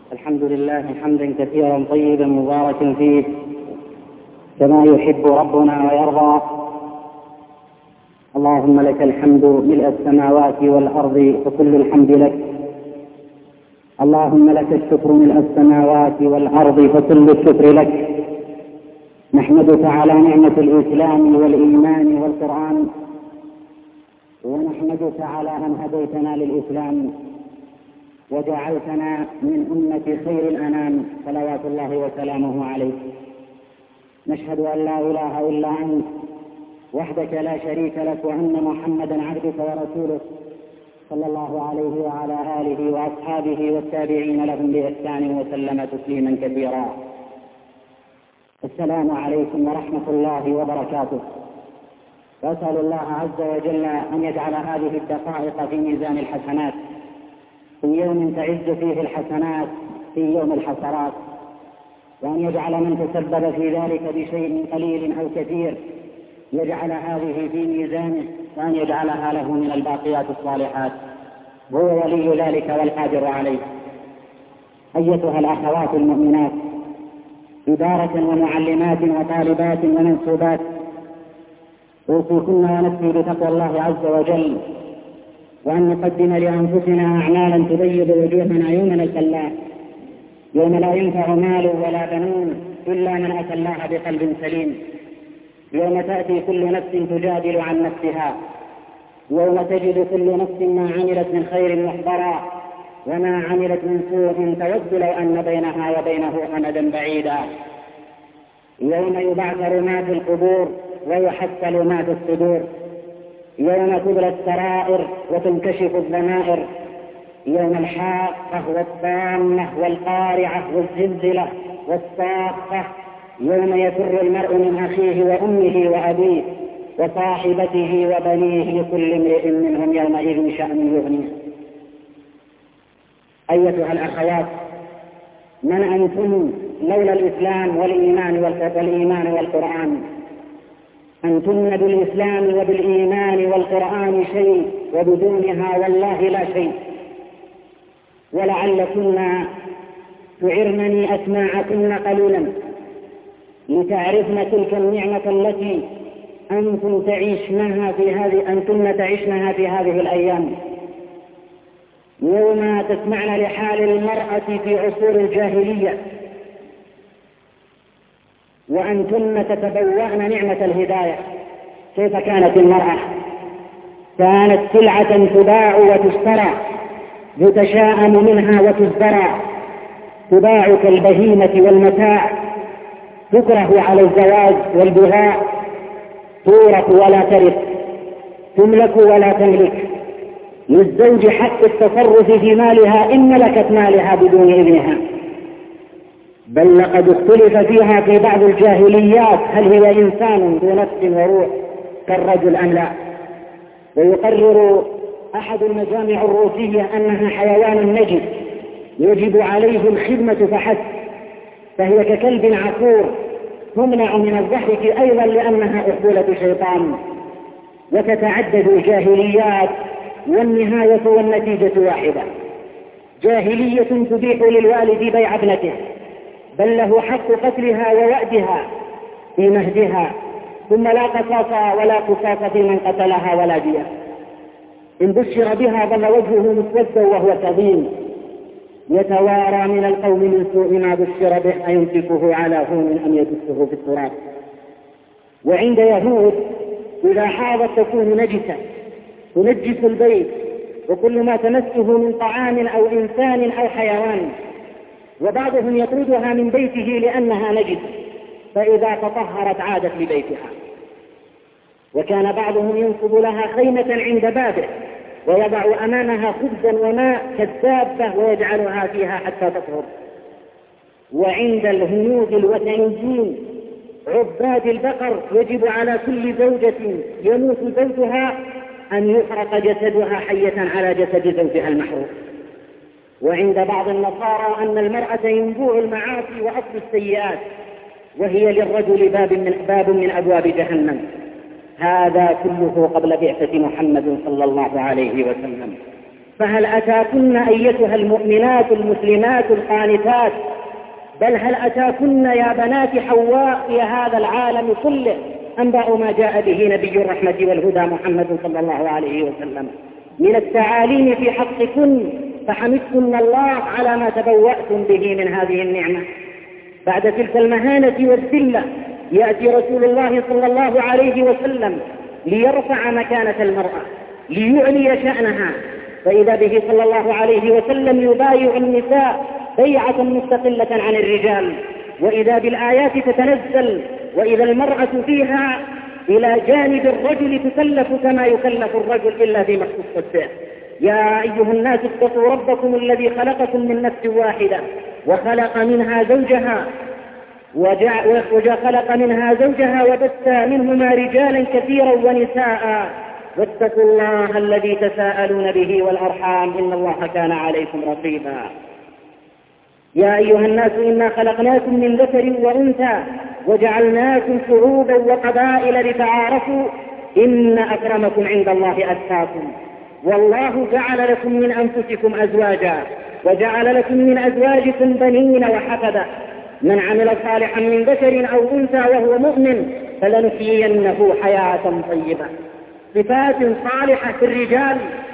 الحمد لله حمدا كثيرا طيبا مباركا فيه كما يحب ربنا ويرضى. اللهم لك الحمد ملء السماوات والأرض فكل الحمد لك. اللهم لك الشكر ملء السماوات والأرض فكل الشكر لك. نحمدك على نعمة الإسلام والإيمان والقرآن، ونحمدك على أن هديتنا للإسلام وجعلتنا من أمة خير الأنام صلوات الله وسلامه عليه. نشهد أن لا إله إلا أنت وحدك لا شريك لك، وأن محمدا عبدك ورسولك صلى الله عليه وعلى آله وأصحابه والتابعين لهم بإحسان وسلم تسليما كثيرا. السلام عليكم ورحمة الله وبركاته. وأسأل الله عز وجل أن يجعل هذه الدقائق في ميزان الحسنات، في يوم تعز فيه الحسنات في يوم الحسرات، وأن يجعل من تسبب في ذلك بشيء قليل أو كثير يجعل هذه في ميزانه، وأن يجعلها له من الباقيات الصالحات، هو ولي ذلك والقادر عليه. أيتها الأخوات المؤمنات، إدارة ومعلمات وطالبات ومنسوبات، أوصيكن ونفسي بتقوى الله عز وجل، وأن نقدم لأنفسنا أعمالا تبيض وجوهنا يوم نلقى الله، يوم لا ينفع مال ولا بنون إلا من أتى الله بقلب سليم، يوم تأتي كل نفس تجادل عن نفسها، يوم تجد كل نفس ما عملت من خير محضرا وما عملت من سوء تود لو أن بينها وبينه أمدا بعيدا، يوم يبعثر ما في القبور ويحصل ما في الصدور، يوم تبلى السرائر وتنكشف الضمائر، يوم الحاقة والطامة والقارعة والزلزلة والصاخة، يوم يفر المرء من أخيه وأمه وأبيه وصاحبته وبنيه لكل امرئ منهم يومئذ شأن يغنيه. أيتها الأخوات، من أنتم لولا الإسلام والإيمان والقرآن؟ أنتن بالإسلام وبالإيمان والقرآن شيء، وبدونها والله لا شيء. ولعلكن تعرنني أسماعكن قليلا لتعرفن تلك النعمة التي أنتن تعيشنها في هذه الأيام، يوم تسمعن لحال المرأة في عصور الجاهلية، وأنتن تتبوأن نعمة الهداية. كيف كانت المرأة؟ كانت سلعة تباع وتشترى، يتشاءم منها وتزدرى، تباع كالبهيمة والمتاع، تكره على الزواج والبغاء، تورث ولا ترث، تملك ولا تملك، للزوج حق التصرف في مالها إن ملكت مالها بدون إذنها، بل لقد اختلف فيها في بعض الجاهليات هل هي إنسان ذو نفس وروح كالرجل أم لا. ويقرر أحد المجامع الروسية أنها حيوان نجس يجب عليه الخدمة فحسب، فهي ككلب عقور تمنع من الضحك أيضا لأنها أخولة شيطان. وتتعدد الجاهليات والنهاية والنتيجة واحدة، جاهلية تبيح للوالد بيع ابنته، بل له حق قتلها ووأدها في مهدها، ثم لا قصاص ولا قصاص في من قتلها ولا دية. إن بشر بها ظل وجهه مسودا وهو كظيم، يتوارى من القوم من سوء ما بشر به أيمسكه على هون أم يدسه في التراب. وعند يهود إذا حاضت تكون نجسة، تنجس البيت وكل ما تمسه من طعام أو إنسان أو حيوان، وبعضهم يطردها من بيته لأنها نجس، فإذا تطهرت عادت لبيتها. وكان بعضهم ينصب لها خيمة عند بابه ويضع أمامها خبزا وماء كالدابة ويجعلها فيها حتى تطهر. وعند الهنود الوثنيين عباد البقر يجب على كل زوجة يموت زوجها أن يحرق جسدها حية على جسد زوجها المحروق. وعند بعض النصارى أن المرأة ينبوع المعاصي وأصل السيئات، وهي للرجل باب من أبواب جهنم. هذا كله قبل بعثة محمد صلى الله عليه وسلم. فهل أتاكن أيتها المؤمنات المسلمات القانتات، بل هل أتاكن يا بنات حواء في هذا العالم كله أنباء ما جاء به نبي الرحمة والهدى محمد صلى الله عليه وسلم من التعاليم في حقكن، فحمدكن الله على ما تبوأتم به من هذه النعمة. بعد تلك المهانة والذلة يأتي رسول الله صلى الله عليه وسلم ليرفع مكانة المرأة، ليعلي شأنها، فإذا به صلى الله عليه وسلم يبايع النساء بيعة مستقلة عن الرجال، وإذا بالآيات تتنزل، وإذا المرأة فيها إلى جانب الرجل تكلف كما يكلف الرجل إلا فيما اختصت به. يا أيها الناس اتقوا ربكم الذي خلقكم من نفس واحدة وخلق منها زوجها وبث منهما رجالا كثيرا ونساء، واتقوا الله الذي تساءلون به والأرحام إن الله كان عليكم رقيبا. يا أيها الناس إنا خلقناكم من ذكر وأنثى وجعلناكم شعوبا وقبائل لتعارفوا إن أكرمكم عند الله أتقاكم، والله جعل لكم من أنفسكم أزواجا وجعل لكم من أزواجكم بنين وحفدة، من عمل صالحا من ذكر أو أنثى وهو مؤمن فلنحيينه حياة طيبة. صفات صالحة في الرجال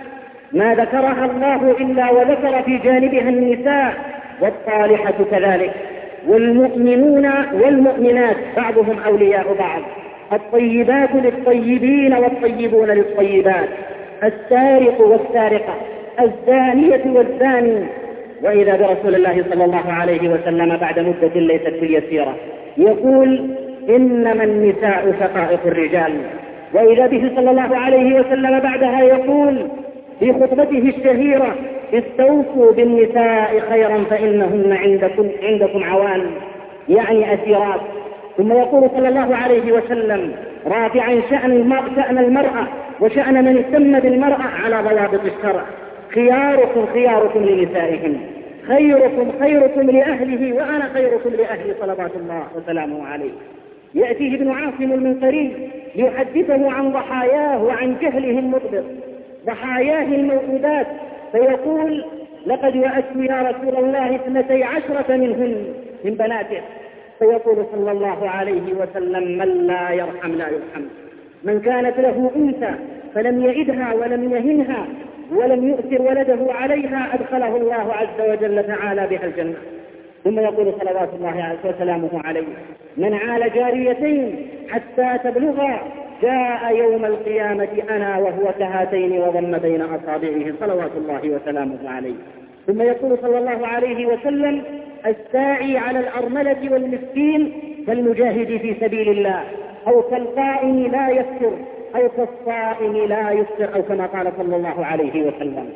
ما ذكرها الله إلا وذكر في جانبها النساء، والصالحة كذلك، والمؤمنون والمؤمنات بعضهم أولياء بعض، الطيبات للطيبين والطيبون للطيبات، السارق والسارقة، الزانية والزاني. وإذا برسول الله صلى الله عليه وسلم بعد مدة ليست باليسيرة يقول إنما النساء شقائق الرجال، وإذا به صلى الله عليه وسلم بعدها يقول في خطبته الشهيرة استوصوا بالنساء خيرا فإنهن عندكم عوان، يعني أسيرات. ثم يقول صلى الله عليه وسلم رافعا شأن المرأة وشأن من اهتم بالمرأة على ضوابط الشرع: خياركم خياركم لنسائهم، خيركم خيركم لأهله وأنا خيركم لأهلي صلوات الله وسلامه عليه. يأتيه ابن عاصم المنقري ليحدثه عن ضحاياه وعن جهله المطبق، ضحاياه الموءودات، فيقول لقد وأت يا رسول الله 12 منهن من بناته، فيقول صلى الله عليه وسلم من لا يرحم لا يرحم. من كانت له أنثى فلم يئدها ولم يهنها ولم يؤثر ولده عليها أدخله الله عز وجل تعالى بها الجنة. ثم يقول صلوات الله وسلامه عليه من عال جاريتين حتى تبلغا جاء يوم القيامة أنا وهو كهاتين وضم بين أصابعه صلوات الله وسلامه عليه. ثم يقول صلى الله عليه وسلم الساعي على الأرملة والمسكين كالمجاهد في سبيل الله، أو كالقائم لا يفتر، أو كالصائم لا يفطر، أو كما قال صلى الله عليه وسلم.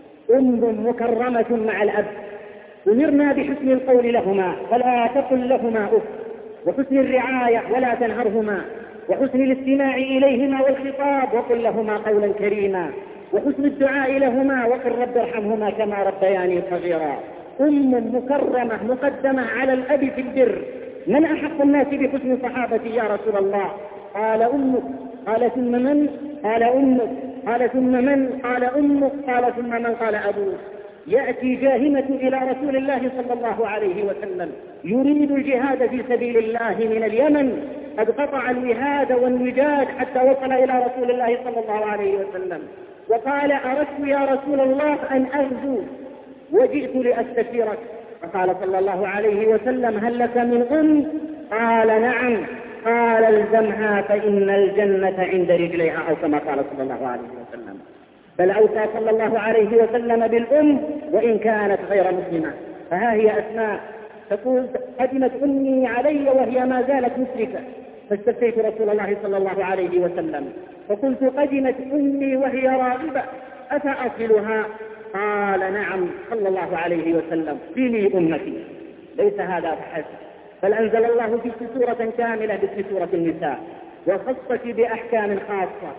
أم مكرمة مع الأب، أمرنا بحسن القول لهما فلا تقل لهما أف، وحسن الرعاية ولا تنهرهما، وحسن الاستماع إليهما والخطاب وقل لهما قولا كريما، وحسن الدعاء لهما وقل رب ارحمهما كما ربياني صغيرا. أم مكرمة مقدمة على الأب في البر. من أحق الناس بحسن صحابتي يا رسول الله؟ قال أمك. قال ثم من؟ قال أمك. قال ثم من؟ قال أمك. قال ثم من؟ قال أبوك. يأتي جاهمة إلى رسول الله صلى الله عليه وسلم يريد الجهاد في سبيل الله من اليمن، قد قطع الوهاد والوجاد حتى وصل إلى رسول الله صلى الله عليه وسلم، وقال أردت يا رسول الله أن أغزو وجئت لأستشيرك. فقال صلى الله عليه وسلم هل لك من أم؟ قال نعم. قال الزمها فإن الجنة عند رجليها، أو كما قال صلى الله عليه وسلم. بل أوصى صلى الله عليه وسلم بالأم وإن كانت غير مسلمة. فها هي أسماء تقول قدمت أمي علي وهي ما زالت مشركة، فاستفتيت رسول الله صلى الله عليه وسلم فقلت قدمت أمي وهي راغبة أفأصلها؟ قال نعم صلى الله عليه وسلم صلي أمتي. ليس هذا فحسب، بل أنزل الله في سورة كاملة باسم سورة النساء وخصك بأحكام خاصة،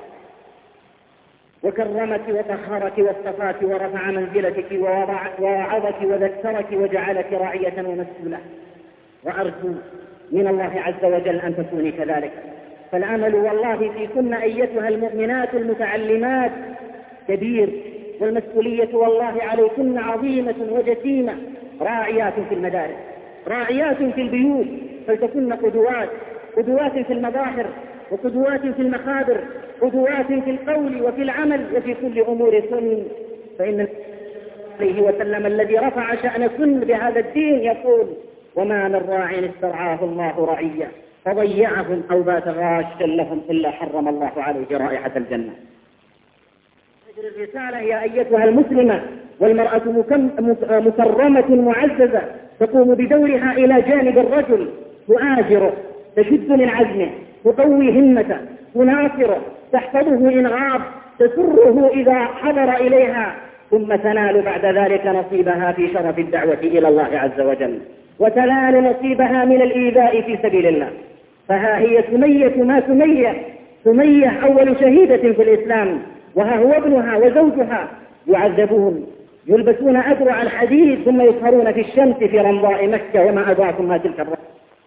وكرمك وطهرك واصطفاك ورفع منزلتك ووعظك وذكرك وجعلك راعية ومسؤولة. وأرجو من الله عز وجل أن تكوني كذلك. فالعمل والله فيكن أيتها المؤمنات المتعلمات كبير، والمسؤولية والله عليكن عظيمة وجسيمة. راعيات في المدارس، راعيات في البيوت، فلتكن قدوات في المظاهر، وقدوات في المخابر، قدوات في القول وفي العمل وفي كل أموركن. فإن عليه وسلم الذي رفع شأنكن بهذا الدين يقول: وما من راع استرعاه الله رعية فضيعهم أو بات غاشا لهم إلا حرم الله عليه رائحة الجنة. الرسالة يا أيتها المسلمة، والمرأة مكرمة معززة تقوم بدورها إلى جانب الرجل، تؤازره، تشد من عزمه، تقوي همته، تناصره، تحفظه إن غاب، تسره إذا حضر إليها، ثم تنال بعد ذلك نصيبها في شرف الدعوة إلى الله عز وجل، وتنال نصيبها من الإيذاء في سبيل الله. فها هي سمية ما سمية أول شهيدة في الإسلام، وها هو ابنها وزوجها يعذبون، يلبسون أدرع الحديد ثم يسهرون في الشمس في رمضاء مكة، وما أدراكم ما تلك الرمضاء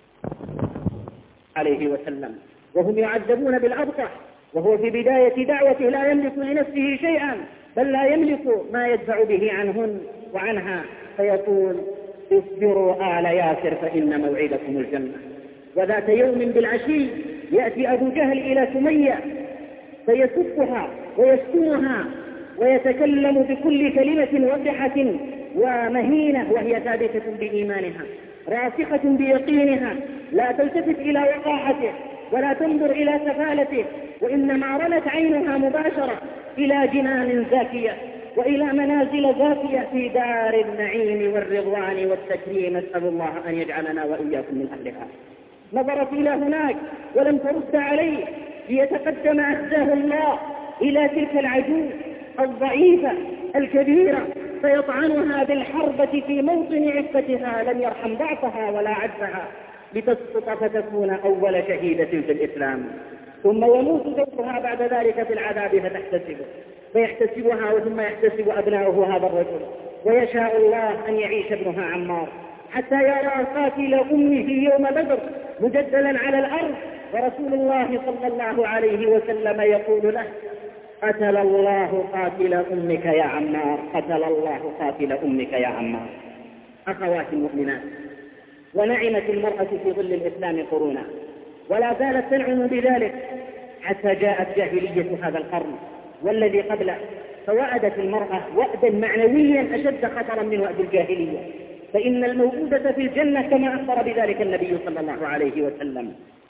عليه وسلم، وهم يعذبون بالأبطح، وهو في بداية دعوته لا يملك لنفسه شيئا، بل لا يملك ما يدفع به عنهن وعنها، فيقول: اصبروا آل ياسر فإن موعدكم الجنة. وذات يوم بالعشي يأتي أبو جهل إلى سمية فيسبها ويشتمها ويتكلم بكل كلمة وضحة ومهينة، وهي ثابتة بإيمانها، راسخة بيقينها، لا تلتفت إلى وقاحته ولا تنظر إلى سفالته، وإنما رمت عينها مباشرة إلى جنان زاكية وإلى منازل زاكية في دار النعيم والرضوان والتكريم. نسأل الله أن يجعلنا وإياكم من أهلها. نظرت إلى هناك ولم ترد عليه، ليتقدم أخزاه الله إلى تلك العجوز الضعيفة الكبيرة فيطعنها بالحربة في موطن عفتها، لم يرحم ضعفها ولا عجزها، لتسقط فتكون أول شهيدة في الإسلام. ثم يموت زوجها بعد ذلك في العذاب فيحتسبها، ثم يحتسب أبناؤه هذا الرجل، ويشاء الله أن يعيش ابنها عمار حتى يرى قاتل أمه يوم بدر مجدلا على الأرض، ورسول الله صلى الله عليه وسلم يقول له: قتل الله قاتل أمك يا عمار، قتل الله قاتل أمك يا عمار. أخوات المؤمنات، ونعمت المرأة في ظل الإسلام قرونا، ولا زالت تنعم بذلك حتى جاءت جاهلية هذا القرن والذي قبله، فوأدت المرأة وأدا معنويا أشد خطرا من وأد الجاهلية، فإن الموءودة في الجنة كما أخبر بذلك النبي صلى الله عليه وسلم.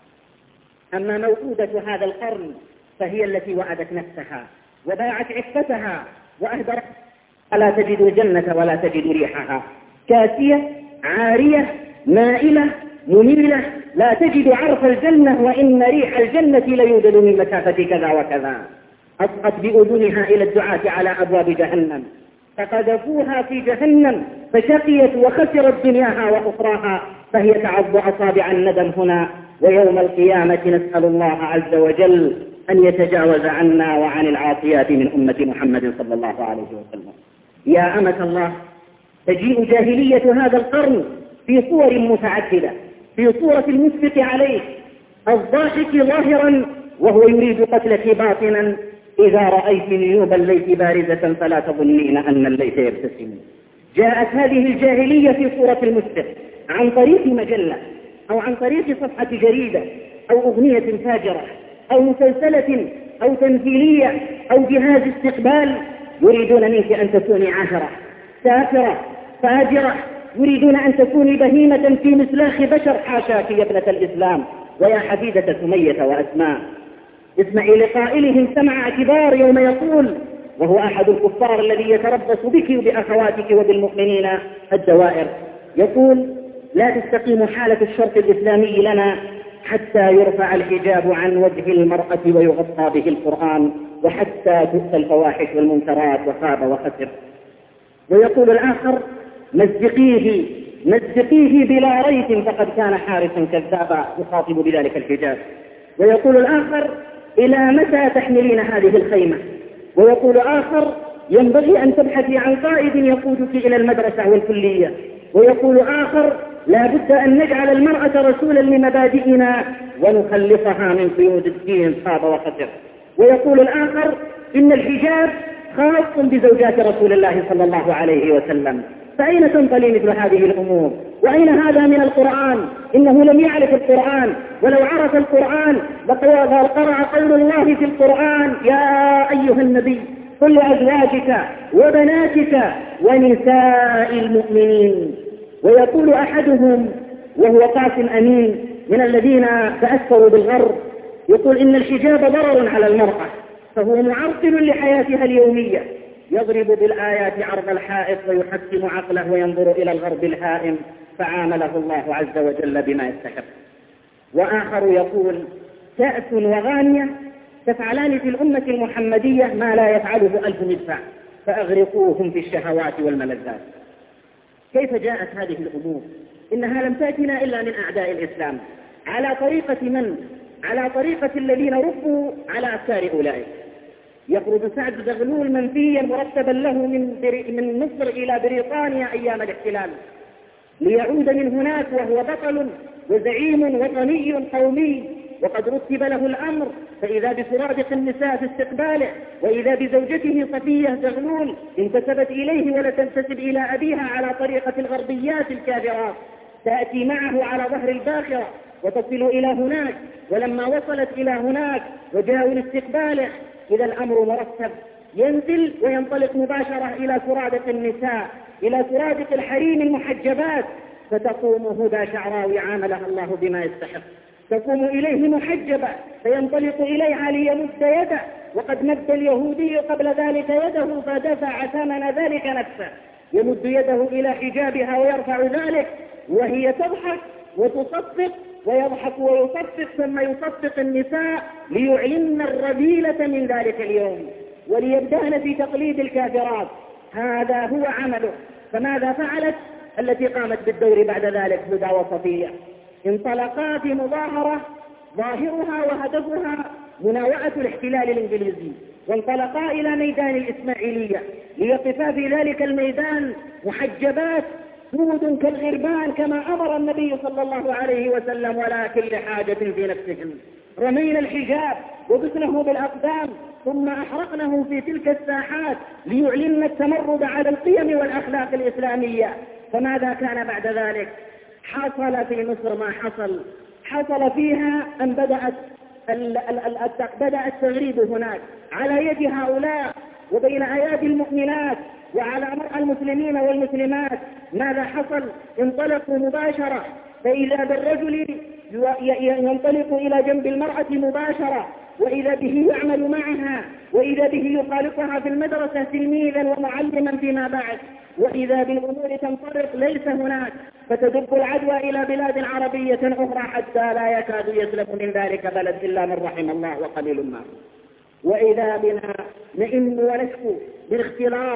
أما موءودة هذا القرن فهي التي وأدت نفسها وباعت عفتها وأهدرت، لا تجد الجنة ولا تجد ريحها، كاسية عارية مائلة مميلة، لا تجد عرف الجنة، وإن ريح الجنة ليوجد من مسافة كذا وكذا. أصغت بأذنها إلى الدعاة على أبواب جهنم، فقذفوها في جهنم فشقيت وخسرت دنياها وأخراها، فهي تعض أصابع الندم هنا ويوم القيامة. نسأل الله عز وجل أن يتجاوز عنا وعن العاصيات من أمة محمد صلى الله عليه وسلم. يا أمة الله، تجيء جاهلية هذا القرن في صور متعددة، في صورة المشفق عليه الضاحك ظاهرا وهو يريد قتلك باطنا. إذا رأيت نيوب الليث بارزة فلا تظنين أن الليث يبتسم. جاءت هذه الجاهلية في صورة المشفق عن طريق مجلة أو عن طريق صفحة جريدة أو أغنية فاجرة أو مسلسلة أو تمثيلية أو جهاز استقبال، يريدون منك أن تكوني عاهرة سافرة فاجرة، يريدون أن تكوني بهيمة في مسلاخ بشر. حاشاك يا ابنة الإسلام ويا حفيدة سمية وأسماء. اسمعي لقائلهم سمع اعتبار يوم يقول، وهو أحد الكفار الذي يتربص بك وبأخواتك وبالمؤمنين الدوائر، يقول: لا تستقيم حالة الشرط الإسلامي لنا حتى يرفع الحجاب عن وجه المرأة ويغطى به القرآن، وحتى تؤتى الفواحش والمنكرات وخاب وخسر. ويقول الآخر: مزقيه بلا ريب فقد كان حارسا كذابا، يخاطب بذلك الحجاب. ويقول الآخر: إلى متى تحملين هذه الخيمة؟ ويقول آخر: ينبغي أن تبحثي عن قائد يقودك إلى المدرسة والكلية. ويقول آخر: لا بد أن نجعل المرأة رسولا لمبادئنا ونخلصها من قيود الدين، خاب وخسر. ويقول الآخر: إن الحجاب خاص بزوجات رسول الله صلى الله عليه وسلم. فأين تنطلي مثل هذه الأمور؟ وأين هذا من القرآن؟ إنه لم يعرف القرآن، ولو عرف القرآن لقرأ قول الله في القرآن: يا أيها النبي قل لأزواجك وبناتك ونساء المؤمنين. ويقول أحدهم وهو قاسم أمين من الذين تأثروا بالغرب، يقول: إن الحجاب ضرر على المرأة، فهو معرقل لحياتها اليومية، يضرب بالآيات عرض الحائط ويحكم عقله وينظر إلى الغرب الهائم، فعامله الله عز وجل بما يستحق. وآخر يقول: كأس وغانية تفعلان في الأمة المحمدية ما لا يفعله 1000 مدفع، فأغرقوهم في الشهوات والملذات. كيف جاءت هذه الأمور؟ إنها لم تأتنا إلا من أعداء الإسلام. على طريقة من؟ على طريقة الذين ربوا على أفكار أولئك. يخرج سعد زغلول منفيا مرتبا له من مصر إلى بريطانيا أيام الاحتلال، ليعود من هناك وهو بطل وزعيم وطني قومي، وقد رتب له الأمر، فإذا بسرادق النساء في استقباله، وإذا بزوجته صفية زغلول انتسبت إليه ولا تنتسب إلى أبيها على طريقة الغربيات الكافرات، تأتي معه على ظهر الباخرة وتصل إلى هناك. ولما وصلت إلى هناك وجاءوا لاستقباله، إذا الأمر مرتب، ينزل وينطلق مباشرة إلى سرادق النساء، إلى سرادق الحريم المحجبات، فتقوم هدى شعراوي عاملها الله بما يستحق، تقوم إليه محجبة، فينطلق إليها ليمد يده، وقد مد اليهودي قبل ذلك يده فدفع ثمن ذلك نفسه، يمد يده إلى حجابها ويرفع ذلك، وهي تضحك وتصفق، ويضحك ويصفق، ثم يصفق النساء ليعلن الرذيلة من ذلك اليوم وليبدأن في تقليد الكافرات. هذا هو عمله. فماذا فعلت التي قامت بالدور بعد ذلك؟ هدى وصفية انطلقا في مظاهرة ظاهرها وهدفها مناوئة الاحتلال الإنجليزي، وانطلقا إلى ميدان الإسماعيلية ليقفا في ذلك الميدان محجبات سود كالغربان كما أمر النبي صلى الله عليه وسلم، ولكن لحاجة في نفسهم رمينا الحجاب وبسنه بالأقدام، ثم أحرقنه في تلك الساحات ليعلن التمرد على القيم والأخلاق الإسلامية. فماذا كان بعد ذلك؟ حصل في مصر ما حصل فيها أن بدأ التغريب هناك على يد هؤلاء وبين أيادي المؤمنات وعلى مرأى المسلمين والمسلمات. ماذا حصل؟ انطلقوا مباشرة، فإذا بالرجل ينطلق إلى جنب المرأة مباشرة، وإذا به يعمل معها، وإذا به يخالطها في المدرسة تلميذا ومعلما فيما بعد، وإذا بالأمور تنطلق ليس هناك، فتدب العدوى إلى بلاد عربية أخرى حتى لا يكاد يسلم من ذلك بلد إلا من رحم الله وقليل ما. وإذا بنا نئن ونشكو بالاختلاط،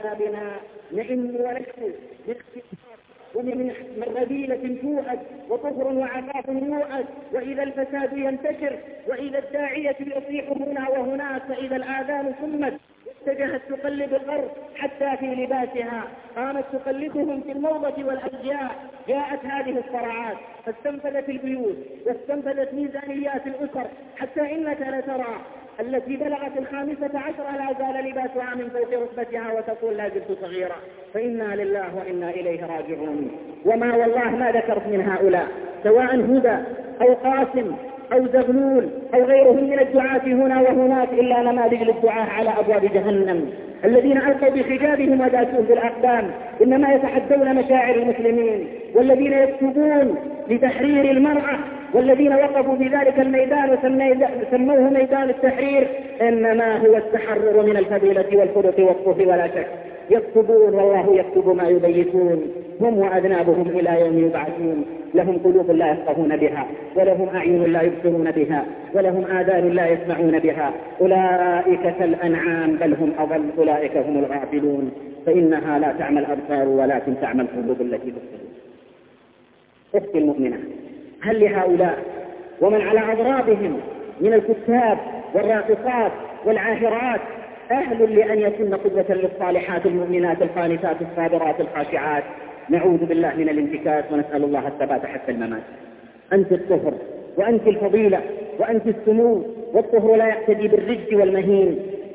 ومن رذيلة توعد وكفر وعفاف يوعد، وإذا الفساد ينتشر، وإذا الداعية يصيح هنا وهناك، فإذا الآذان سمت اتجهت تقلب الغرب حتى في لباسها، قامت تقلبهم في الموضة والأرجاء. جاءت هذه الصراعات فاستنفذت البيوت واستنفذت ميزانيات الأسر، حتى إنك لترى التي بلغت 15 لا زال لباسها من فوق ركبتها وتقول لا زلت صغيرة. فإنا لله وإنا إليه راجعون. وما والله ما ذكرت من هؤلاء سواء هدى أو قاسم أو زغلول أو غيرهم من الدعاة هنا وهناك إلا نماذج للدعاة على أبواب جهنم، الذين ألقوا بحجابهم وداسوه بالأقدام، إنما يتحدون مشاعر المسلمين، والذين يكتبون لتحرير المرأة، والذين وقفوا في ذلك الميدان وسموه ميدان التحرير، إنما هو التحرر من الفضيلة والخلق والطهر ولا شك. يكتبون والله يكتب ما يبيتون، هم وأذنابهم إلى يوم يبعثون. لهم قلوب لا يفقهون بها، ولهم أعين لا يبصرون بها، ولهم آذان لا يسمعون بها، أولئك كالأنعام بل هم أضل، أولئك هم الغافلون. فإنها لا تعمى الأبصار ولكن تعمى القلوب التي في الصدور. أختي المؤمنة، هل لهؤلاء ومن على أضرابهم من الكتاب والراقصات والعاهرات أهل لأن يكون قدوة للصالحات المؤمنات القانتات الصابرات الخاشعات؟ نعوذ بالله من الانتكاس ونسأل الله الثبات حتى الممات. أنت الطهر وأنت الفضيلة وأنت السمو، والطهر لا يقتدي بالرجس والمهين،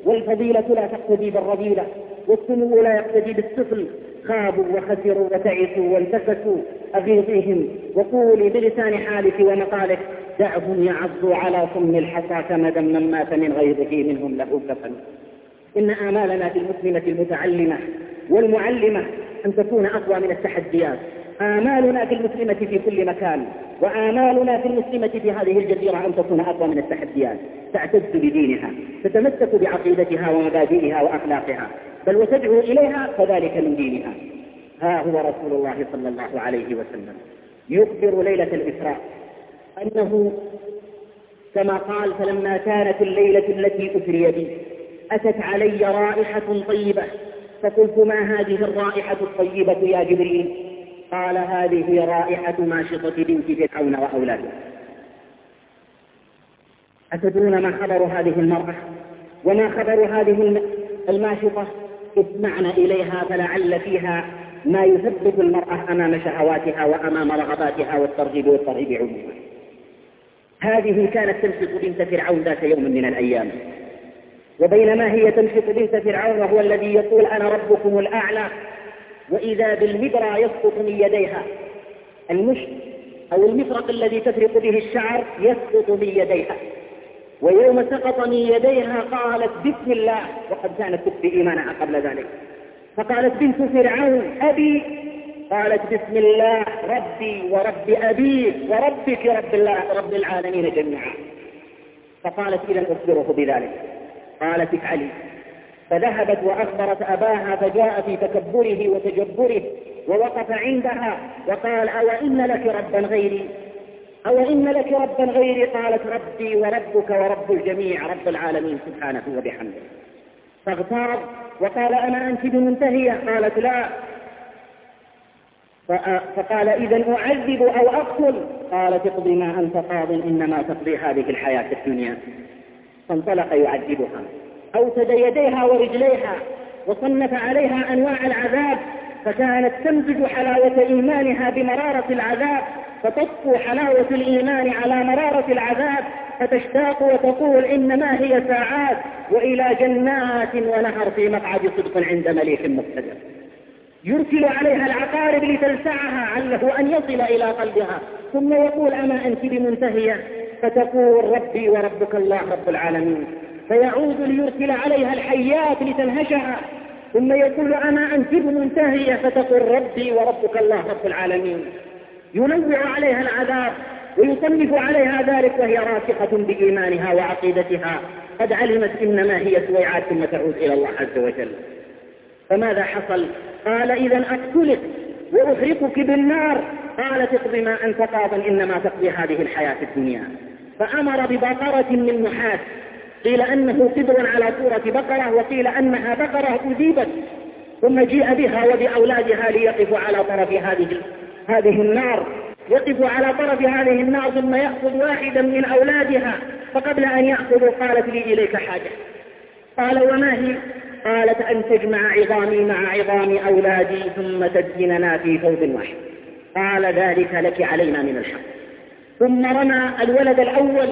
والفضيلة لا تقتدي بالرذيلة، والسمو لا يقتدي بالسفل. خابوا وخسروا وتعسوا وانتكسوا، أغيظيهم وقولي بلسان حالك ومقالك، دعهم يعضوا على صم الحصى كما دم من مات من غيظه منهم له كفن. إن آمالنا في المسلمة المتعلمة والمعلمة أن تكون أقوى من التحديات. آمالنا في المسلمة في كل مكان، وآمالنا في المسلمة في هذه الجزيرة أن تكون أقوى من التحديات. تعتز بدينها، تتمسك بعقيدتها ومبادئها وأخلاقها، بل وتدعو إليها، فذلك من دينها. ها هو رسول الله صلى الله عليه وسلم يخبر ليلة الإسراء أنه كما قال: فلما كانت الليلة التي أسري بي أتت علي رائحة طيبة، فقلت: ما هذه الرائحة الطيبة يا جبريل؟ قال: هذه رائحة ماشطة بنت فرعون وأولادها. أتدرون ما خبر هذه المرأة وما خبر هذه الماشطة؟ اسمعنا إليها فلعل فيها ما يثبت المرأة أمام شهواتها وأمام رغباتها والترغيب عموما. هذه كانت تمشط بنت فرعون ذات يوم من الأيام، وبينما هي تمشط بنت فرعون وهو الذي يقول: أنا ربكم الأعلى، وإذا بالمبرى يسقط من يديها، المشط أو المفرق الذي تفرق به الشعر يسقط من يديها. ويوم سقط من يديها قالت: بسم الله، وقد كانت تخفي إيمانها قبل ذلك. فقالت بنت فرعون: أبي. قالت: بسم الله ربي ورب أبيك وربك رب العالمين جميعا. فقالت: إذا أخبره بذلك. قالت: افعلي. فذهبت وأخبرت أباها، فجاء في تكبره وتجبره ووقف عندها وقال: أو إن لك ربا غيري؟ أو إن لك ربا غيري؟ قالت: ربي وربك ورب الجميع رب العالمين سبحانه وبحمده. فاغتاظ وقال: أنا أنت بمنتهية؟ قالت: لا. فقال: إذن أعذب أو أقتل؟ قالت: اقضي ما أنت قاض، إنما تقضي هذه الحياة الدنيا. فانطلق يعذبها، أوتد يديها ورجليها وصنف عليها أنواع العذاب، فكانت تمزج حلاوة إيمانها بمرارة العذاب، فتطفو حلاوة الإيمان على مرارة العذاب، فتشتاق وتقول: إنما هي ساعات، وإلى جنات ونهر في مقعد صدق عند مليك مقتدر. يرسل عليها العقارب لتلسعها عله أن يصل إلى قلبها، ثم يقول: أما أنت بمنتهية؟ فتقول: ربي وربك الله رب العالمين. فيعود ليرسل عليها الحيات لتنهشها، ثم يقول: أما أنت بمنتهية؟ فتقول: ربي وربك الله رب العالمين. ينوع عليها العذاب ويصنف عليها ذلك وهي راسخة بإيمانها وعقيدتها، قد علمت إنما هي سويعات ثم تعود إلى الله عز وجل. فماذا حصل؟ قال: إذا أقتلك وأحرقك بالنار. قالت: اقضي ما أنت قاض، إنما تقضي هذه الحياة الدنيا. فأمر ببقرة من نحاس، قيل أنه قدر على صورة بقرة، وقيل أنها بقرة أذيبت، ثم جيء بها وبأولادها ليقفوا على طرف هذه النار. يقف على طرف هذه النار ثم يأخذ واحدا من أولادها، فقبل أن يأخذوا قالت: لي إليك حاجة. قال: وما هي؟ قالت: أن تجمع عظامي مع عظام أولادي ثم تدفننا في ثوب واحد. قال: ذلك لك علينا من الحق. ثم رمى الولد الأول،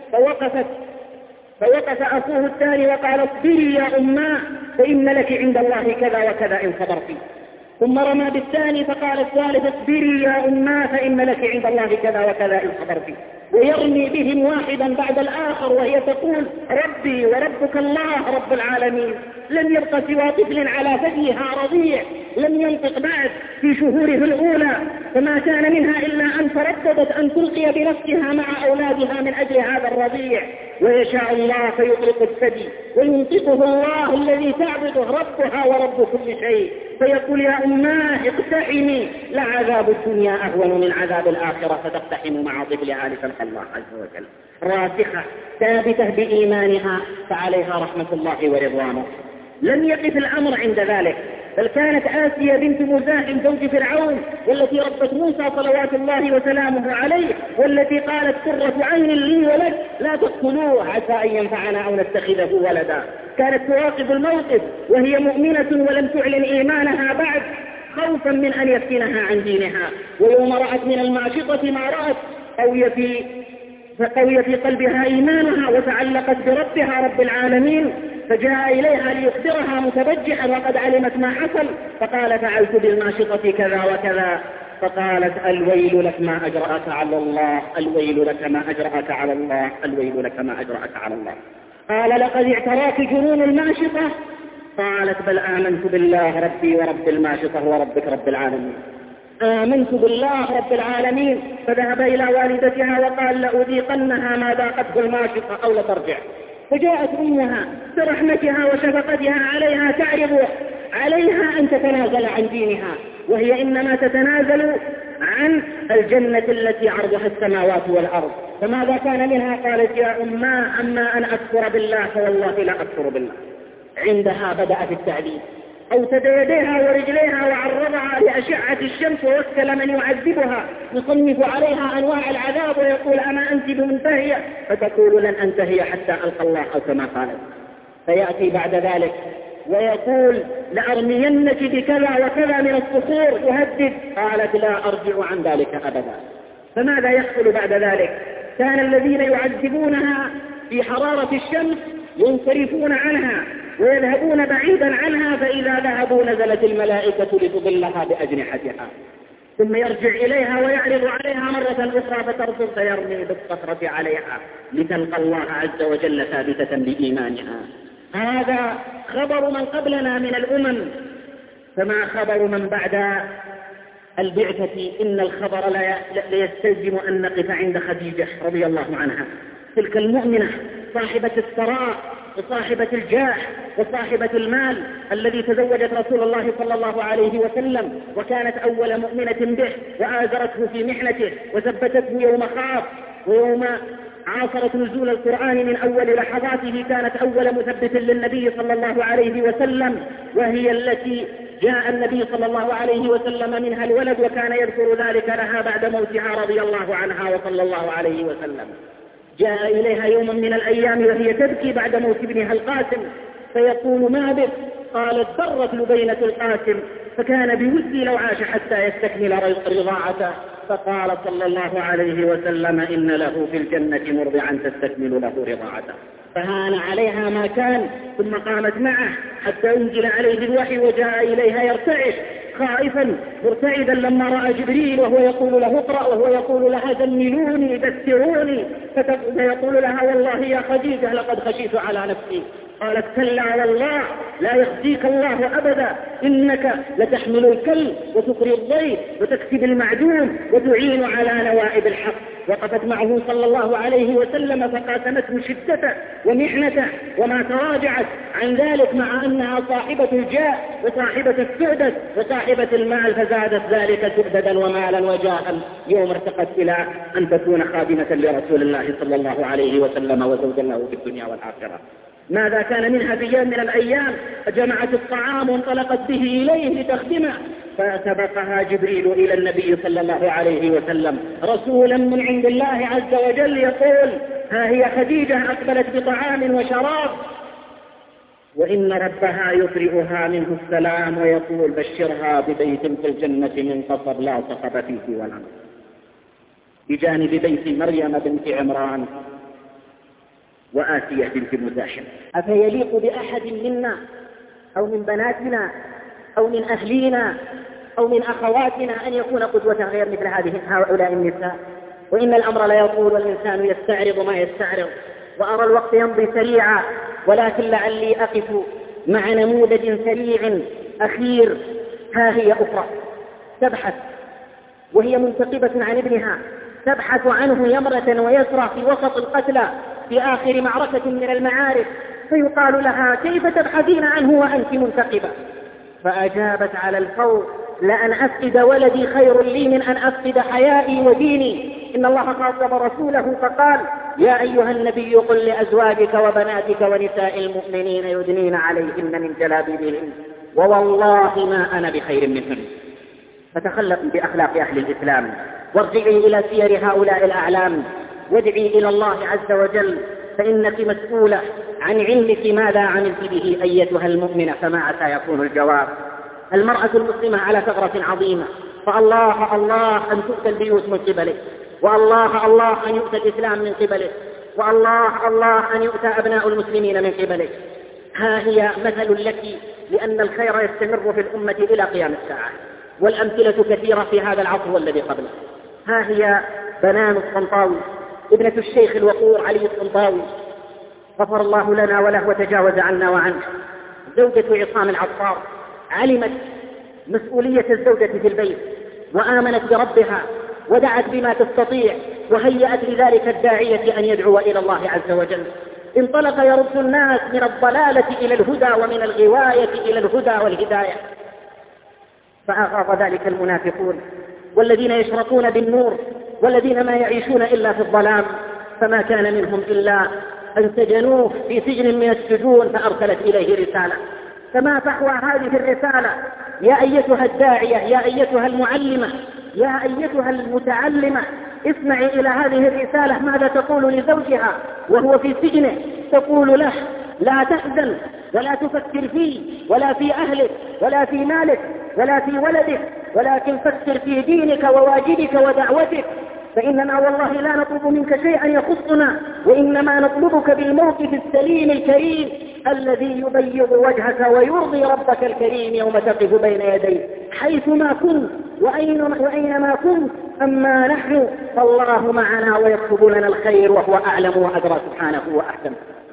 فوقف أخوه الثاني وقال: اصبري يا أماه، فإن لك عند الله كذا وكذا إن صبرتي. ثم رمى بالثاني فقال الثالث: اصبري يا أماه، فإن لك عند الله كذا وكذا إن صبرتي. ويرمي بهم واحدا بعد الآخر وهي تقول: ربي وربك الله رب العالمين. لم يبق سوى طفل على ثديها رضيع لم ينطق بعد في شهوره الأولى، فما كان منها إلا أن ترددت أن تلقي بنفسها مع أولادها من أجل هذا الرضيع. ويشاء الله فيطلق الثدي وينطقه الله الذي تعبده ربها ورب كل شيء، فيقول: يا أماه اقتحمي، لعذاب الدنيا أهون من عذاب الآخرة، فتقتحم مع طفلها لخلق الله عز وجل. راسخة ثابتة بإيمانها، فعليها رحمة الله ورضوانه. لم يقف الأمر عند ذلك، بل كانت آسيا بنت مزاحم زوج فرعون، والتي ربت موسى صلوات الله وسلامه عليه، والتي قالت: قرة عين لي ولد لا تقتلوه عسى أن ينفعنا أو نتخذه ولدا. كانت تراقب الموقف وهي مؤمنة ولم تعلن إيمانها بعد، خوفا من أن يفتنها عن دينها. ويوم رأت من المعشقة ما رأت قوي في قلبها إيمانها، وتعلقت بربها رب العالمين، فجاء إليها ليخبرها متبجحا وقد علمت ما حصل، فقال فعلت بالماشطة كذا وكذا. فقالت الويل لك ما أجرأك على الله، الويل لك ما أجرأك على الله، الويل لك ما أجرأك على الله. قال لقد اعتراك جنون الماشطة. قالت بل آمنت بالله ربي ورب الماشطة وربك رب العالمين، آمنت بالله رب العالمين. فذهب إلى والدتها وقال لأذيقنها ما ذاقته الماشطة أو لترجع. فجاءت أمها برحمتها وشفقتها عليها تعرض عليها أن تتنازل عن دينها، وهي إنما تتنازل عن الجنة التي عرضها السماوات والأرض. فماذا كان منها؟ قالت يا أما أن أكفر بالله فوالله لا أكفر بالله. عندها بدأ في التعذيب، أوسد يديها ورجليها وعرضها لأشعة الشمس ووكل من يعذبها يصنف عليها أنواع العذاب ويقول أما أنت بمنتهية؟ فتقول لن أنتهي حتى ألقى الله أو كما قالت. فيأتي بعد ذلك ويقول لأرمينك بكذا وكذا من الصخور يهدد. قالت لا أرجع عن ذلك أبدا. فماذا يحصل بعد ذلك؟ كان الذين يعذبونها في حرارة الشمس ينصرفون عنها ويذهبون بعيدا عنها، فإذا ذهبوا نزلت الملائكة لتضلها بأجنحتها، ثم يرجع إليها ويعرض عليها مرة أخرى فترفض فيرمي بالصخرة عليها لتلقى الله عز وجل ثابتة بإيمانها. هذا خبر من قبلنا من الأمم، فما خبر من بعد البعثة؟ إن الخبر ليستلزم أن نقف عند خديجة رضي الله عنها، تلك المؤمنة صاحبة الثراء وصاحبة الجاه وصاحبة المال الذي تزوجت رسول الله صلى الله عليه وسلم، وكانت أول مؤمنة به وآزرته في محنته وثبتته يوم خاف ويوم عاصرت نزول القرآن من أول لحظاته، كانت أول مثبت للنبي صلى الله عليه وسلم، وهي التي جاء النبي صلى الله عليه وسلم منها الولد، وكان يذكر ذلك لها بعد موتها رضي الله عنها وصلى الله عليه وسلم. جاء إليها يوم من الأيام وهي تبكي بعد موت ابنها القاسم، فيقول ما بك؟ قالت ضرت لبينة القاسم فكان بودي لو عاش حتى يستكمل رضاعته. فقال صلى الله عليه وسلم إن له في الجنة مرضعا تستكمل له رضاعته. فهان عليها ما كان، ثم قامت معه حتى أنزل عليه الوحي وجاء إليها يرتعش خائفا مرتعدا لما رأى جبريل وهو يقول له اقرأ، وهو يقول لها زملوني دثروني، فيقول لها والله يا خديجة لقد خشيت على نفسي. قالت كلا والله لا يخزيك الله أبدا، إنك لتحمل الكل وتقري الضيف وتكسب المعدوم وتعين على نوائب الحق. وقفت معه صلى الله عليه وسلم فقاسمته شدته ومحنته وما تراجعت عن ذلك، مع أنها صاحبة الجاه وصاحبة السعدة وصاحبة المال، فزادت ذلك سعددا ومالا وجاها يوم ارتقت إلى أن تكون خادمة لرسول الله صلى الله عليه وسلم وزوجا له في الدنيا والآخرة. ماذا كان منها في يوم من الأيام؟ جمعت الطعام وانطلقت به إليه لتخدمه، فسبقها جبريل إلى النبي صلى الله عليه وسلم رسولا من عند الله عز وجل يقول ها هي خديجة أقبلت بطعام وشراب، وإن ربها يطرئها منه السلام ويقول بشرها ببيت في الجنة من قصب لا صخب فيه ولا نصب، بجانب بيت مريم بنت عمران وآسية بنت مزاحم. أفيليق بأحد منا أو من بناتنا أو من أهلينا أو من أخواتنا أن يكون قدوة غير مثل هؤلاء النساء؟ وإن الأمر لا يطول والإنسان يستعرض ما يستعرض، وأرى الوقت يمضي سريعا، ولكن لعلي أقف مع نموذج سريع أخير. ها هي أخرى تبحث وهي منتقبة عن ابنها، تبحث عنه يمرة ويسرى في وسط القتلى في آخر معركة من المعارك، فيقال لها كيف تبحثين عنه وأنت منتقبة؟ فأجابت على الفور لأن أفقد ولدي خير لي من أن أفقد حيائي وديني. إن الله خاطب رسوله فقال يا أيها النبي قل لأزواجك وبناتك ونساء المؤمنين يدنين عليهن من جلابيبهن ووالله ما أنا بخير منهن. فتخلق بأخلاق أهل الإسلام وارجعي إلى سير هؤلاء الأعلام وادعي إلى الله عز وجل، فإنك مسؤولة عن علمك ماذا عملت به أيتها المؤمنة، فما عسى يكون الجواب. المرأة المسلمة على ثغرة عظيمة، فالله الله أن تؤتى البيوت من قبلك، والله الله أن يؤتى الإسلام من قبلك، والله الله أن يؤتى أبناء المسلمين من قبلك. ها هي مثل لك لأن الخير يستمر في الأمة إلى قيام الساعة، والأمثلة كثيرة في هذا العصر والذي قبله. ها هي بنان الطنطاوي ابنة الشيخ الوقور علي الطنطاوي غفر الله لنا وله وتجاوز عنا وعنه، زوجة عصام العطار، علمت مسؤولية الزوجة في البيت وآمنت بربها ودعت بما تستطيع، وهيأت لذلك الداعية أن يدعو إلى الله عز وجل. انطلق يرد الناس من الضلالة إلى الهدى ومن الغواية إلى الهدى والهداية، فأغاض ذلك المنافقون والذين يشركون بالنور والذين ما يعيشون إلا في الظلام، فما كان منهم إلا أن سجنوه في سجن من السجون فأرسلت إليه رسالة. فما فحوى هذه الرسالة يا أيتها الداعية، يا أيتها المعلمة، يا أيتها المتعلمة، اسمعي إلى هذه الرسالة ماذا تقول لزوجها وهو في سجنه. تقول له لا تحزن ولا تفكر فيه ولا في أهلك ولا في مالك ولا في ولدك، ولكن فكر في دينك وواجبك ودعوتك، فإننا والله لا نطلب منك شيئا يخصنا، وإنما نطلبك بالموقف السليم الكريم الذي يبيض وجهك ويرضي ربك الكريم يوم تقف بين يديه حيثما كنت وأينما كنت. أما نحن فالله معنا ويكتب لنا الخير وهو أعلم وأدرى سبحانه وأحكم.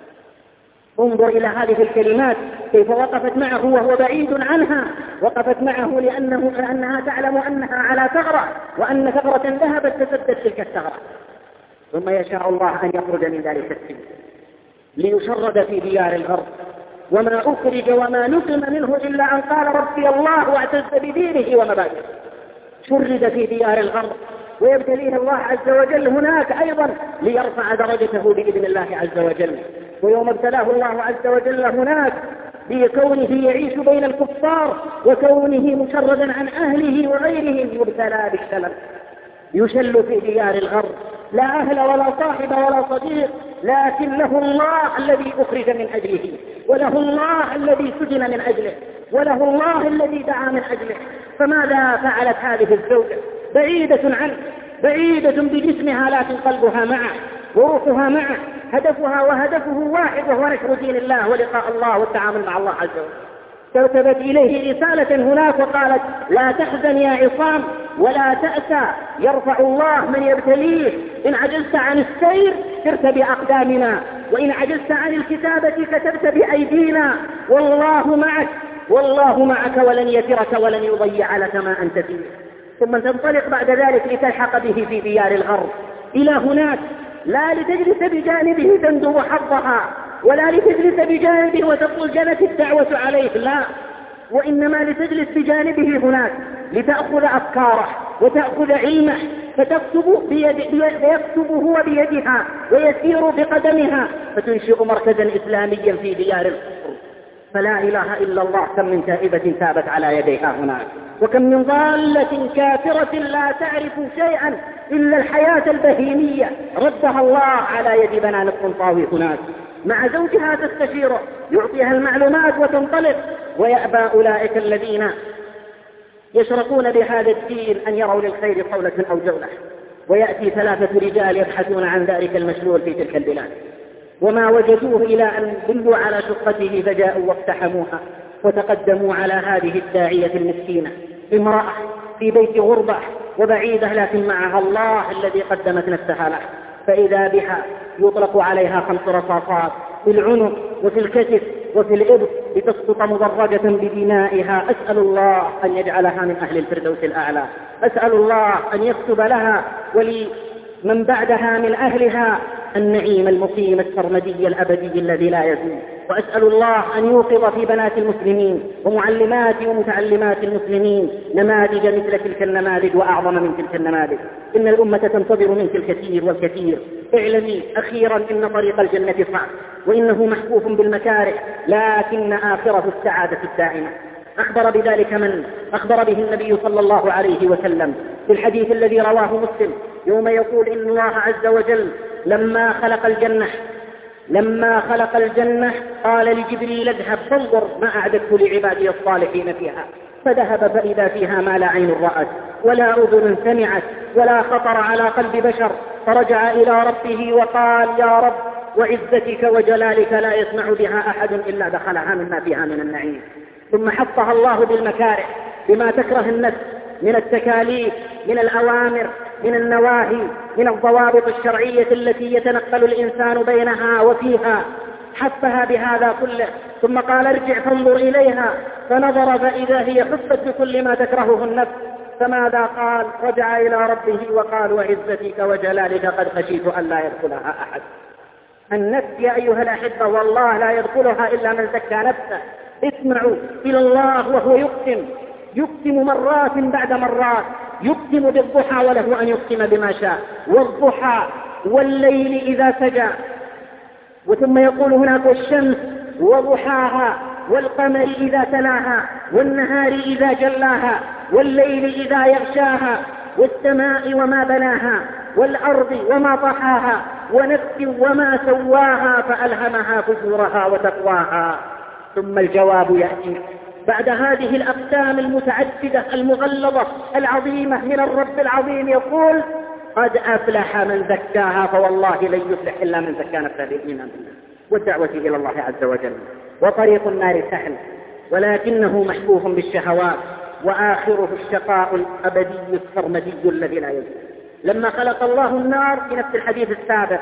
انظر إلى هذه الكلمات كيف وقفت معه وهو بعيد عنها، وقفت معه لأنها تعلم أنها على ثغرة، وأن ثغرة ذهبت تسدد تلك الثغرة. ثم يشاء الله أن يخرج من ذلك السجن ليشرد في ديار الغرب، وما أخرج وما نقم منه إلا أن قال ربي الله واعتز بدينه ومبادئه. شرد في ديار الغرب ويبتليه الله عز وجل هناك أيضا ليرفع درجته بإذن الله عز وجل. ويوم ابتلاه الله عز وجل هناك بكونه يعيش بين الكفار وكونه مشردا عن أهله وغيرهم يبتلى بالشلل، يشل في ديار الغرب، لا أهل ولا صاحب ولا صديق، لكن له الله الذي أخرج من أجله، وله الله الذي سجن من أجله، وله الله الذي دعا من أجله. فماذا فعلت هذه الزوجة؟ بعيدة عنه، بعيدة بجسمها لكن قلبها معه وروحها معه، هدفها وهدفه واحد وهو نشر دين الله ولقاء الله والتعامل مع الله عز وجل. كتبت إليه رسالة هناك وقالت لا تحزن يا عصام ولا تأسى، يرفع الله من يبتليه، إن عجزت عن السير سرت بأقدامنا، وإن عجزت عن الكتابة كتبت بأيدينا، والله معك، والله معك ولن يترك ولن يضيع لك ما أنت فيه. ثم تنطلق بعد ذلك لتلحق به في ديار الغرب إلى هناك، لا لتجلس بجانبه تندب حظها، ولا لتجلس بجانبه وتقول جنت الدعوة عليه، لا، وإنما لتجلس بجانبه هناك لتأخذ أفكاره وتأخذ علمه، فيكتب هو بيدها ويسير بقدمها، فتنشئ مركزا إسلاميا في ديار الغرب. فلا إله إلا الله، كم من تائبة تابت على يديها هناك، وكم من ضالة كافرة لا تعرف شيئا إلا الحياة البهيمية ردها الله على يد بنان الطنطاوي هناك، مع زوجها تستشيره يعطيها المعلومات وتنطلق. ويأبى أولئك الذين يشرقون بهذا الدين أن يروا للخير قولة أو جولة، ويأتي 3 رجال يبحثون عن ذلك المشلول في تلك البلاد، وما وجدوه إلى أن دلوا على شقته فجاءوا واقتحموها وتقدموا على هذه الداعية المسكينة، امرأة في بيت غربة وبعيدة لكن معها الله الذي قدمت نفسها له، فإذا بها يطلق عليها 5 رصاصات في العنق وفي الكتف وفي الإبط لتسقط مدرجة بدمائها. أسأل الله أن يجعلها من أهل الفردوس الأعلى، أسأل الله أن يكتب لها ولمن بعدها من أهلها النعيم المقيم السرمدي الأبدي الذي لا يزول. وأسأل الله أن يوقظ في بنات المسلمين ومعلمات ومتعلمات المسلمين نماذج مثل تلك النماذج وأعظم من تلك النماذج. إن الأمة تنتظر منك الكثير والكثير. اعلمي أخيرا إن طريق الجنة صعب وإنه محفوف بالمكاره، لكن آخرة السعادة الدائمة. أخبر بذلك من أخبر به النبي صلى الله عليه وسلم في الحديث الذي رواه مسلم، يوم يقول إن الله عز وجل لما خلق الجنة قال لجبريل اذهب فانظر ما أعددت لعبادي الصالحين فيها، فذهب فإذا فيها ما لا عين رأت ولا أذن سمعت ولا خطر على قلب بشر، فرجع إلى ربه وقال يا رب وعزتك وجلالك لا يسمع بها أحد إلا دخلها مما فيها من النعيم. ثم حطها الله بالمكاره بما تكره النفس من التكاليف، من الأوامر، من النواهي، من الضوابط الشرعية التي يتنقل الإنسان بينها وفيها، حطها بهذا كله. ثم قال ارجع فانظر إليها، فنظر فإذا هي حفت بكل ما تكرهه النفس. فماذا قال؟ رجع إلى ربه وقال وعزتك وجلالك قد خشيت أن لا يدخلها أحد. النفس يا أيها الأحبة والله لا يدخلها إلا من زكى نفسه. اسمعوا إلى الله وهو يقسم مرات بعد مرات، يقسم بالضحى وله أن يقسم بما شاء، والضحى والليل إذا سجى، وثم يقول هناك والشمس وضحاها، والقمر إذا تلاها، والنهار إذا جلاها، والليل إذا يغشاها، والسماء وما بناها، والأرض وما طحاها، ونفس وما سواها فألهمها فجورها وتقواها. ثم الجواب يأتي بعد هذه الأقسام المتعددة المغلظة العظيمة من الرب العظيم، يقول قد أفلح من زكاها، فوالله لن يفلح إلا من زكى نفسه بالإيمان بالله والدعوة إلى الله عز وجل. وطريق النار سهل ولكنه محفوف بالشهوات، وآخره الشقاء الأبدي السرمدي الذي لا يزول. لما خلق الله النار في نفس الحديث السابق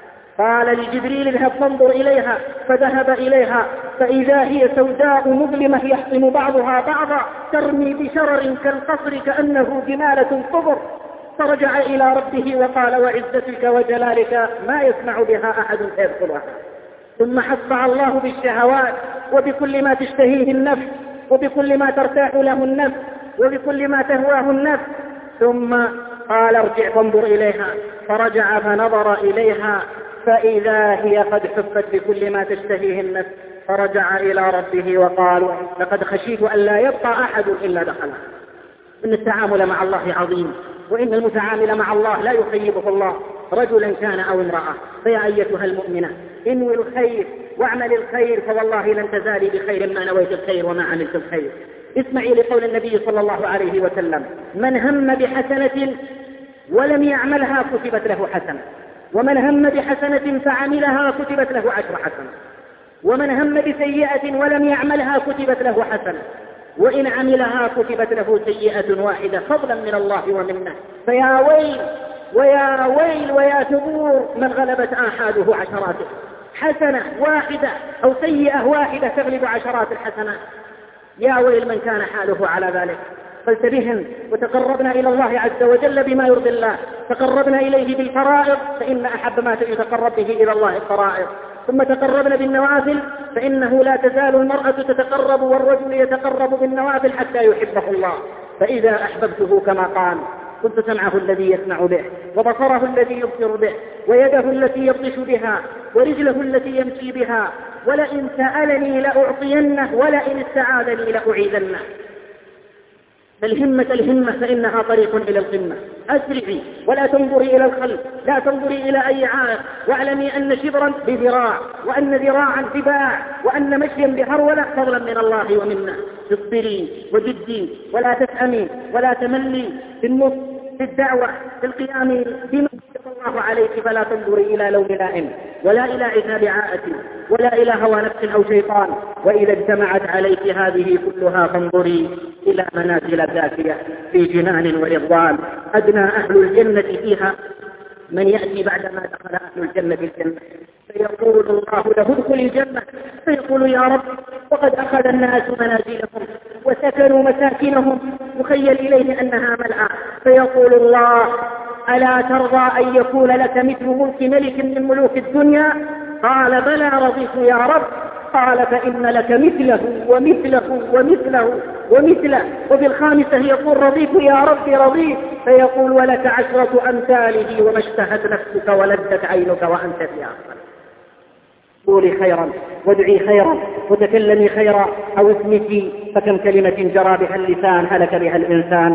قال لجبريل اذهب فانظر إليها، فذهب إليها فإذا هي سوداء مظلمة يحطم بعضها بعضا ترمي بشرر كالقصر كأنه جمالة صفر. فرجع إلى ربه وقال وعزتك وجلالك ما يسمع بها أحد فيدخلها. ثم حفع الله بالشهوات وبكل ما تشتهيه النفس، وبكل ما ترتاح له النفس، وبكل ما تهواه النفس. ثم قال ارجع فانظر إليها، فرجع فنظر إليها فإذا هي قد حفت بكل ما تشتهيه النفس. فرجع إلى ربه وقال لقد خشيت أن لا يبقى أحد إلا دخلها. إن التعامل مع الله عظيم، وإن المتعامل مع الله لا يخيبه الله، رجلا كان أو امرأة. فيا أيتها المؤمنة انوي الخير واعمل الخير، فوالله لن تزالي بخير ما نويت الخير وما عملت الخير. اسمعي لقول النبي صلى الله عليه وسلم من هم بحسنة ولم يعملها كتبت له حسنة، ومن هم بحسنة فعملها كتبت له 10 حسنة، ومن هم بسيئة ولم يعملها كتبت له حسنة، وإن عملها كتبت له سيئة واحدة فضلا من الله ومنه. فيا ويل ويا ويل ويا ثبور من غلبت آحاده عشراته، حسنة واحدة أو سيئة واحدة تغلب عشرات الحسنات. يا ويل من كان حاله على ذلك. فالتبهن وتقربنا إلى الله عز وجل بما يرضي الله، تقربنا إليه بالفرائض فإن أحب ما يتقرب به إلى الله الفرائض، ثم تقربنا بالنوافل فإنه لا تزال المرأة تتقرب والرجل يتقرب بالنوافل حتى يحبه الله. فإذا أحببته كما قال كنت سمعه الذي يسمع به، وبصره الذي يبصر به، ويده التي يبطش بها، ورجله التي يمشي بها، ولئن سألني لأعطينه، ولئن استعاذني لأعيذنه. الهمة فإنها طريق إلى القمة. أسرعي ولا تنظري إلى الخلف، لا تنظري إلى أي عائق، واعلمي أن شبرا بذراع، وأن ذراعا بباع، وأن مشيا بهرولة فضلا من الله ومنا. اصبري وجدي ولا تسأمي ولا تملي في النص، في الدعوة، في القيام بما كتب الله عليك. فلا تنظري إلى لوم لائم، ولا إلى عتاب عائة، ولا إلى هوى نفس أو شيطان. وإذا اجتمعت عليك هذه كلها فانظري إلى منازل ذاتية في جنان ورضوان أدنى أهل الجنة فيها من يأتي بعدما دخل أهل الجنة الجنة فيقول الله له ادخل الجنة، فيقول يا رب وقد أخذ الناس منازلهم وسكنوا مساكنهم يخيل إليه أنها ملأى. فيقول الله ألا ترضى أن يكون لك مثل ملك ملك من ملوك الدنيا؟ قال بلى رضيت يا رب. قال فإن لك مثله ومثله ومثله ومثله. وفي الخامسة يقول رضيت يا رب رضيت. فيقول ولك 10 أمثاله وما اشتهت نفسك ولذت عينك وأنت في أخر. قولي خيرا وادعي خيرا وتكلمي خيرا أو اسمتي، فكم كلمة جرى بها اللسان هلك بها الإنسان.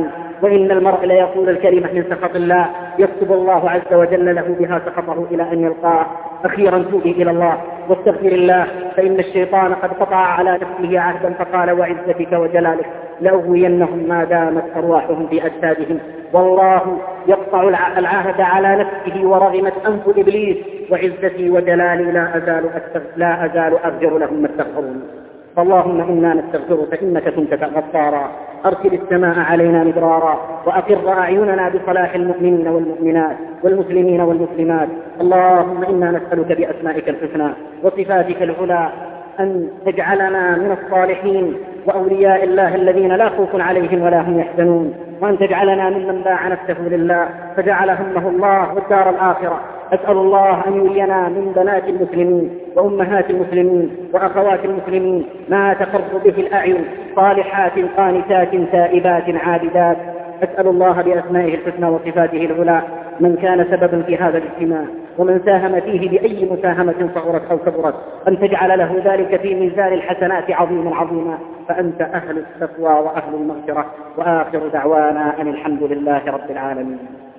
وإن المرء ليقول الكلمة من سخط الله يكتب الله عز وجل له بها سخطه إلى أن يلقاه. أخيرا توبي إلى الله واستغفر الله، فإن الشيطان قد قطع على نفسه عهدا فقال وعزتك وجلالك لأغوينهم ما دامت أرواحهم في أجسادهم. والله يقطع العهد على نفسه ورغمت أنف إبليس، وعزتي وجلالي لا أزال أغفر لهم ما استغفرون. فاللهم إنا نستغفرك إنك كنت غفارا، أرسل السماء علينا مدرارا، وأقر أعيننا بصلاح المؤمنين والمؤمنات والمسلمين والمسلمات. اللهم إنا نسألك بأسمائك الحسنى وصفاتك العلى أن تجعلنا من الصالحين وأولياء الله الذين لا خوف عليهم ولا هم يحزنون، وأن تجعلنا ممن باع نفسه لله فجعل همه الله والدار الآخرة. أسأل الله أن يرينا من بنات المسلمين وأمهات المسلمين وأخوات المسلمين ما تقر به الأعين، صالحات قانتات تائبات عابدات. أسأل الله بأسمائه الحسنى وصفاته العلى من كان سببا في هذا الاجتماع ومن ساهم فيه بأي مساهمة صغرت أو كبرت أن تجعل له ذلك في ميزان الحسنات عظيما عظيما، فأنت أهل التقوى وأهل المغفرة. وآخر دعوانا أن الحمد لله رب العالمين.